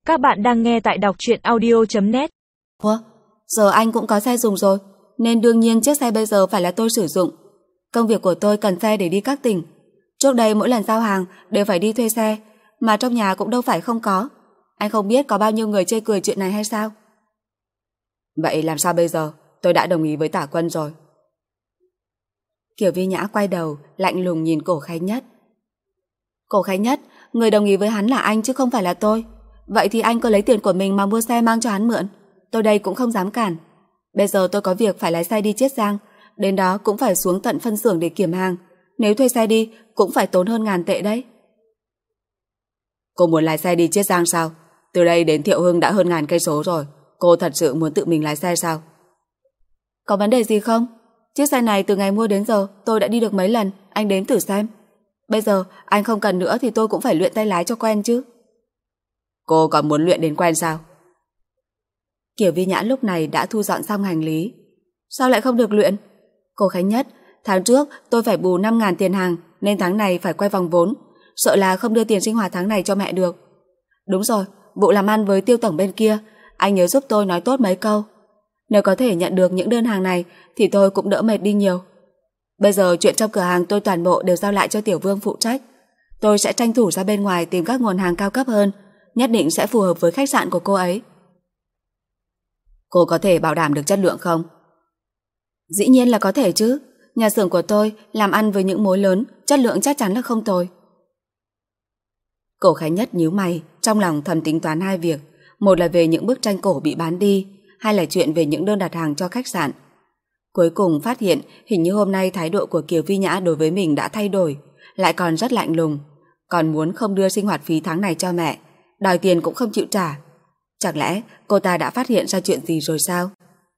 Các bạn đang nghe tại đọc truyện audio.net. Ủa, giờ anh cũng có xe dùng rồi, nên đương nhiên chiếc xe bây giờ phải là tôi sử dụng. Công việc của tôi cần xe để đi các tỉnh. Trước đây mỗi lần giao hàng đều phải đi thuê xe, mà trong nhà cũng đâu phải không có. Anh không biết có bao nhiêu người chê cười chuyện này hay sao? Vậy làm sao bây giờ? Tôi đã đồng ý với Tả Quân rồi. Kiều Vi Nhã quay đầu, lạnh lùng nhìn Cổ Khánh Nhất. Cổ Khánh Nhất, người đồng ý với hắn là anh chứ không phải là tôi. Vậy thì anh cứ lấy tiền của mình mà mua xe mang cho hắn mượn. Tôi đây cũng không dám cản. Bây giờ tôi có việc phải lái xe đi Chiết Giang, đến đó cũng phải xuống tận phân xưởng để kiểm hàng. Nếu thuê xe đi cũng phải tốn hơn 1.000 tệ đấy. Cô muốn lái xe đi Chiết Giang sao? Từ đây đến Thiệu Hưng đã hơn 1.000 cây số rồi. Cô thật sự muốn tự mình lái xe sao? Có vấn đề gì không? Chiếc xe này từ ngày mua đến giờ tôi đã đi được mấy lần, anh đến thử xem. Bây giờ anh không cần nữa thì tôi cũng phải luyện tay lái cho quen chứ. Cô còn muốn luyện đến quen sao? Kiều Vi Nhã lúc này đã thu dọn xong hành lý. Sao lại không được luyện? Cô Khánh Nhất, tháng trước tôi phải bù 5.000 tiền hàng, nên tháng này phải quay vòng vốn. Sợ là không đưa tiền sinh hoạt tháng này cho mẹ được. Đúng rồi, vụ làm ăn với Tiêu tổng bên kia, anh nhớ giúp tôi nói tốt mấy câu. Nếu có thể nhận được những đơn hàng này thì tôi cũng đỡ mệt đi nhiều. Bây giờ chuyện trong cửa hàng tôi toàn bộ đều giao lại cho Tiểu Vương phụ trách. Tôi sẽ tranh thủ ra bên ngoài tìm các nguồn hàng cao cấp hơn, nhất định sẽ phù hợp với khách sạn của cô ấy. Cô có thể bảo đảm được chất lượng không? Dĩ nhiên là có thể chứ. Nhà xưởng của tôi làm ăn với những mối lớn, chất lượng chắc chắn là không tồi. Cổ Khánh Nhất nhíu mày, trong lòng thầm tính toán hai việc. Một là về những bức tranh cổ bị bán đi, hai là chuyện về những đơn đặt hàng cho khách sạn. Cuối cùng phát hiện hình như hôm nay thái độ của Kiều Vi Nhã đối với mình đã thay đổi, lại còn rất lạnh lùng, còn muốn không đưa sinh hoạt phí tháng này cho mẹ, đòi tiền cũng không chịu trả. Chẳng lẽ cô ta đã phát hiện ra chuyện gì rồi sao?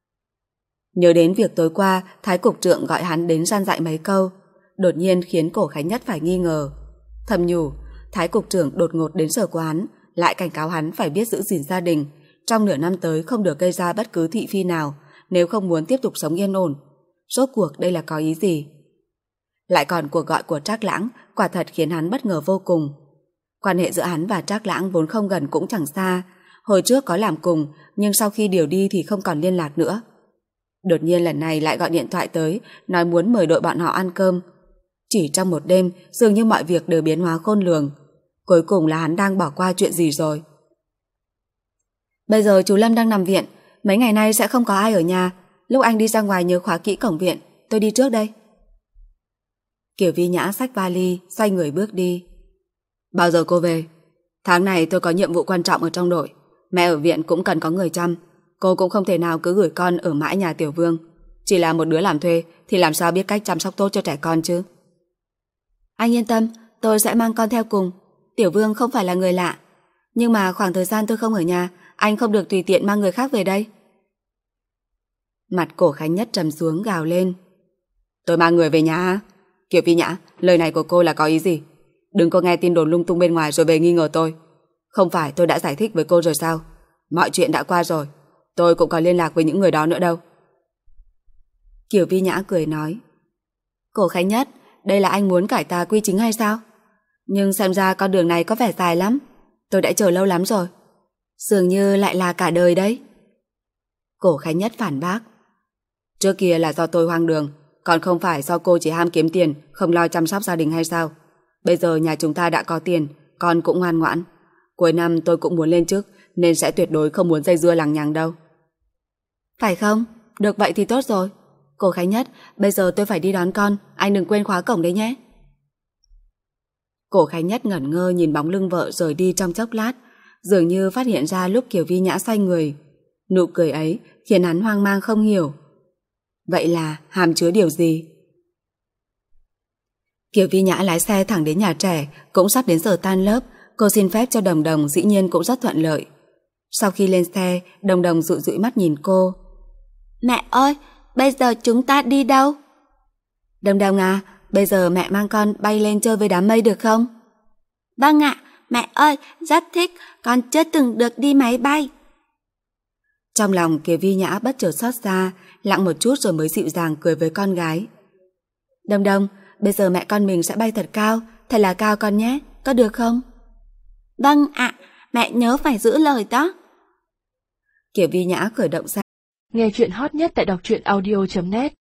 Nhớ đến việc tối qua Thái cục trưởng gọi hắn đến gian dạy mấy câu, đột nhiên khiến Cổ Khánh Nhất phải nghi ngờ. Thầm nhủ, Thái cục trưởng đột ngột đến sở của hắn, lại cảnh cáo hắn phải biết giữ gìn gia đình, trong nửa năm tới không được gây ra bất cứ thị phi nào, nếu không muốn tiếp tục sống yên ổn. Rốt cuộc đây là có ý gì? Lại còn cuộc gọi của Trác Lãng quả thật khiến hắn bất ngờ vô cùng. Quan hệ giữa hắn và Trác Lãng vốn không gần cũng chẳng xa, hồi trước có làm cùng nhưng sau khi điều đi thì không còn liên lạc nữa. Đột nhiên lần này lại gọi điện thoại tới, nói muốn mời đội bọn họ ăn cơm. Chỉ trong một đêm dường như mọi việc đều biến hóa khôn lường. Cuối cùng là hắn đang bỏ qua chuyện gì rồi? Bây giờ chú Lâm đang nằm viện, mấy ngày nay sẽ không có ai ở nhà. Lúc anh đi ra ngoài nhớ khóa kỹ cổng viện. Tôi đi trước đây. Kiều Vi Nhã xách vali, xoay người bước đi. Bao giờ cô về? Tháng này tôi có nhiệm vụ quan trọng ở trong đội. Mẹ ở viện cũng cần có người chăm. Cô cũng không thể nào cứ gửi con ở mãi nhà Tiểu Vương. Chỉ là một đứa làm thuê thì làm sao biết cách chăm sóc tốt cho trẻ con chứ? Anh yên tâm, tôi sẽ mang con theo cùng. Tiểu Vương không phải là người lạ. Nhưng mà khoảng thời gian tôi không ở nhà, anh không được tùy tiện mang người khác về đây. Mặt Cổ Khánh Nhất trầm xuống gào lên. Tôi mang người về nhà hả? Kiều Vi Nhã, lời này của cô là có ý gì? Đừng có nghe tin đồn lung tung bên ngoài rồi về nghi ngờ tôi. Không phải tôi đã giải thích với cô rồi sao? Mọi chuyện đã qua rồi. Tôi cũng còn liên lạc với những người đó nữa đâu. Kiều Vi Nhã cười nói. Cổ Khánh Nhất, đây là anh muốn cải tà quy chính hay sao? Nhưng xem ra con đường này có vẻ dài lắm. Tôi đã chờ lâu lắm rồi. Dường như lại là cả đời đấy. Cổ Khánh Nhất phản bác. Trước kia là do tôi hoang đường, còn không phải do cô chỉ ham kiếm tiền, không lo chăm sóc gia đình hay sao? Bây giờ nhà chúng ta đã có tiền, con cũng ngoan ngoãn. Cuối năm tôi cũng muốn lên chức, nên sẽ tuyệt đối không muốn dây dưa lằng nhằng đâu. Phải không? Được vậy thì tốt rồi. Cổ Khánh Nhất, bây giờ tôi phải đi đón con, anh đừng quên khóa cổng đấy nhé. Cổ Khánh Nhất ngẩn ngơ nhìn bóng lưng vợ rời đi trong chốc lát, dường như phát hiện ra lúc Kiều Vi Nhã xoay người. Nụ cười ấy khiến hắn hoang mang không hiểu. Vậy là hàm chứa điều gì? Kiều Vi Nhã lái xe thẳng đến nhà trẻ, cũng sắp đến giờ tan lớp. Cô xin phép cho Đồng Đồng dĩ nhiên cũng rất thuận lợi. Sau khi lên xe, Đồng Đồng dụi dụi mắt nhìn cô. Mẹ ơi, bây giờ chúng ta đi đâu? Đồng Đồng à, bây giờ mẹ mang con bay lên chơi với đám mây được không? Vâng ạ, mẹ ơi, rất thích, con chưa từng được đi máy bay. Trong lòng Kiều Vi Nhã bất chợt xót xa, lặng một chút rồi mới dịu dàng cười với con gái. Đồng Đồng, bây giờ mẹ con mình sẽ bay thật cao, thật là cao con nhé, có được không? Vâng ạ, mẹ nhớ phải giữ lời đó. Kiều Vi Nhã khởi động ra. Nghe chuyện hot nhất tại đọc truyện audio.net